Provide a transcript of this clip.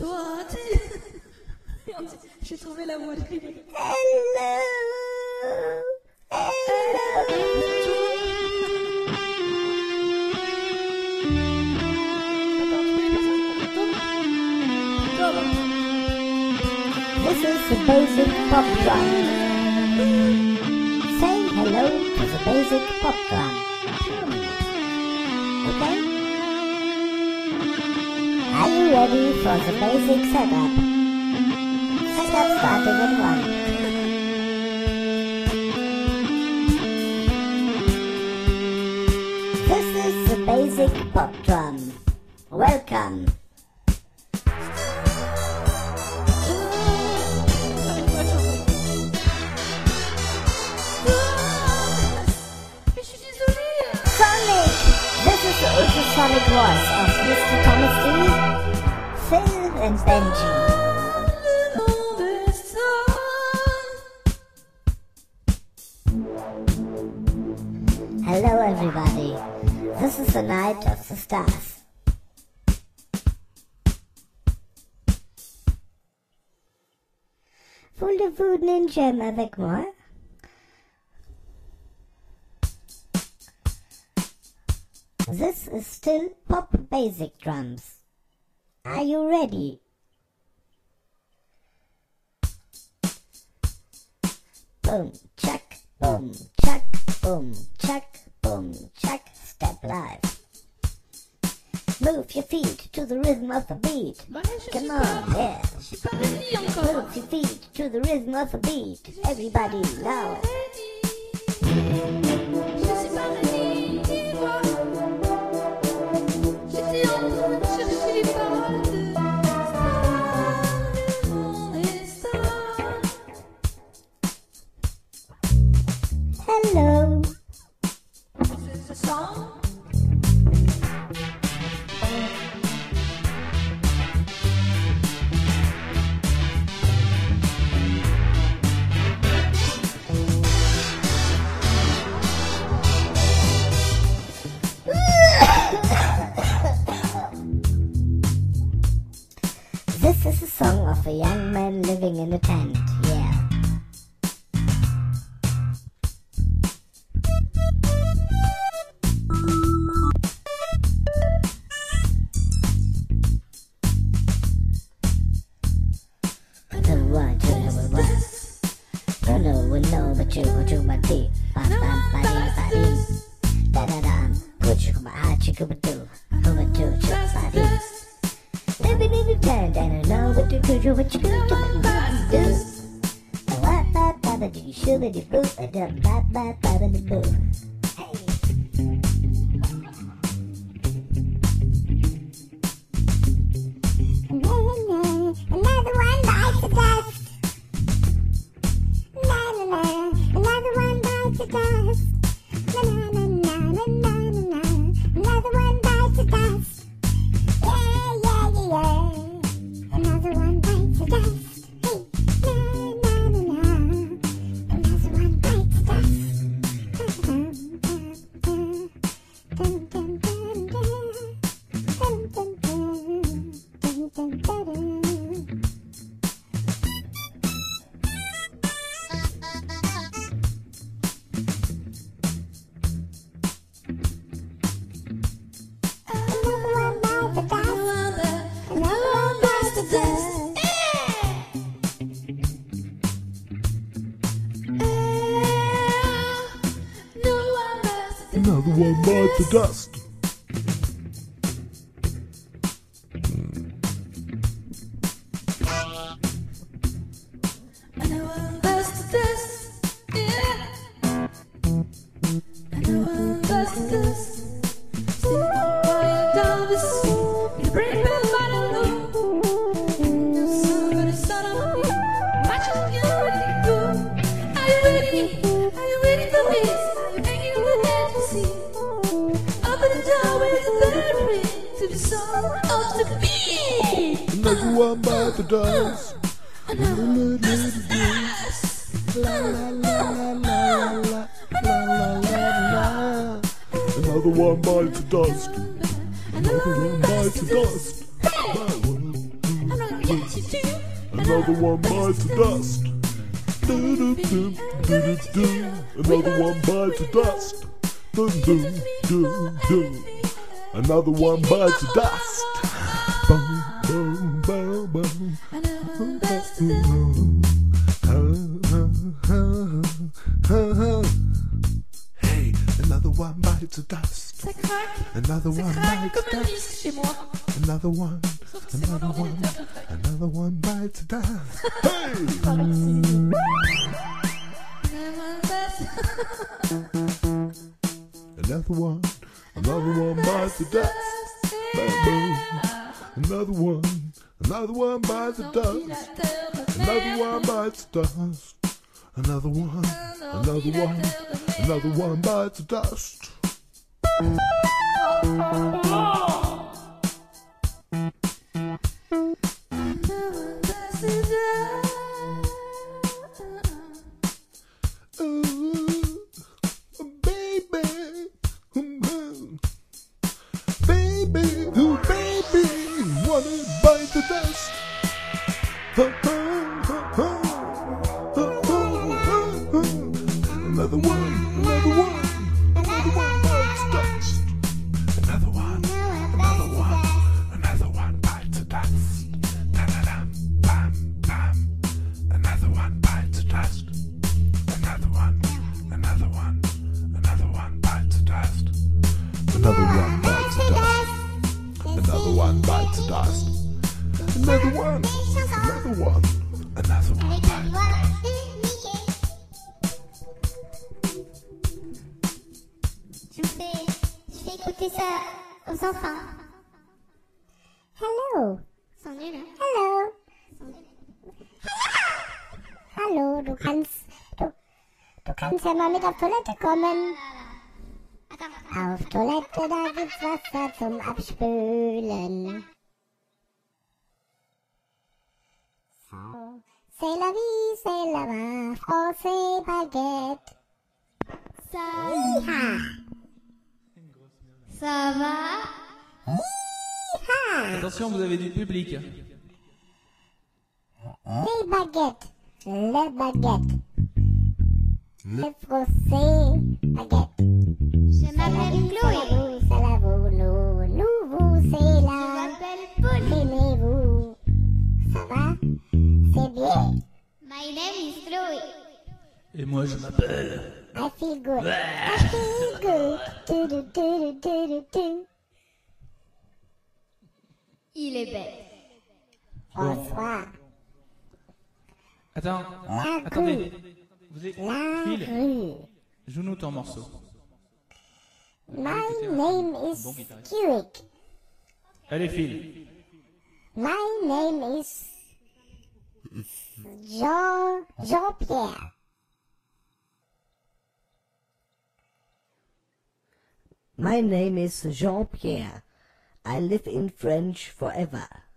toi, j'ai trouvé la voix de Hello. This is the basic pop drum. Say hello to the basic pop drum. Okay? Are you ready for the basic setup? Setup starting at 1. This is the basic pop drum. Welcome. The ultrasonic voice of Mr. Thomas D, Phil and Benji. Hello everybody, this is the night of the stars. Voulez-vous une jam avec moi? This is still pop basic drums. Are you ready? Boom, chuck, boom, chuck, boom, chuck, boom, chuck, step live. Move your feet to the rhythm of the beat. Come on, yeah. Move your feet to the rhythm of the beat. Everybody now. Hello. This is a song. This is a song of a young man living in a tent, yeah. No, but you go to my tea. Bam, bam, bam, bam, da da da. Put you my eye, chicken, but do. Over to your body. Living in the tent, and I know what to do, what you do to my body. What, ba, ba, do you shoot it, boo, ba, ba, ba, ba, boo. Hey. Another one bites the dust. Another one bites the dust. Another one bites the dust. Yeah. Another one bites the dust. Hey, Another one bites the dust. Another one bites the dust. Another one bites the dust. Yeah. Another one bites the dust. Still quiet down this. You bring me by the loop. No sun gonna sun on me. Watching you ready to go. Are you ready? Are you ready for this? Hanging on the edge to see. Open the door with the third ring to the soul of the beat. Another one bites the dust. Another one bites the dust. La la la la la la la la. Another one bites the dust. Another one bites the dust. I'm not boom. Another one bites the dust. Do do do do do do. Another one bites the dust. Do do do do. Another one bites the dust. Boom boom boom boom. Another bites the dust. Hey, another one bites the dust. Ça craque. Another one bites the Comme un dust. disque chez moi. Another one, another one, another one bites the dust. Hey! Another one bites the dust. Bam, boom. Another one bites the dust. Another one bites the dust. Another one bites the dust. Baby, wanna bite the dust? Another one bites the dust. Another one bites the dust. Da-da-dum, bam, bam. Another one bites the dust. Another one bites the dust. Another one bites the dust. Another one bites the dust. Another one bites the dust. Je fais écouter ça aux enfants. Hello. Ils sont nuls, hein. Hallo. Hallo, du kannst ja mal mit auf Toilette kommen. Auf Toilette, da gibt's Wasser zum Abspülen. So, c'est la vie, c'est la main, français baguette. Hi-ha. Ça va? Hi-ha. Attention, vous avez du public. Les baguettes, les baguettes. Le français baguette. Je m'appelle Chloé. C'est la vous, nous vous, c'est Je là. m'appelle Pauline. Aimez-vous. Ça va? C'est bien. My name is Chloé. Et moi, je m'appelle... I feel good. I feel good. Du, du, du, du, du, du. Il est bête. Bonsoir. Attends, La attendez. rue. Vous êtes... La Phil, rue. joue-nous ton morceau. My name is Bon guitariste. Kirik. Allez, Phil. My name is Jean-Pierre. My name is Jean-Pierre. I live in French forever.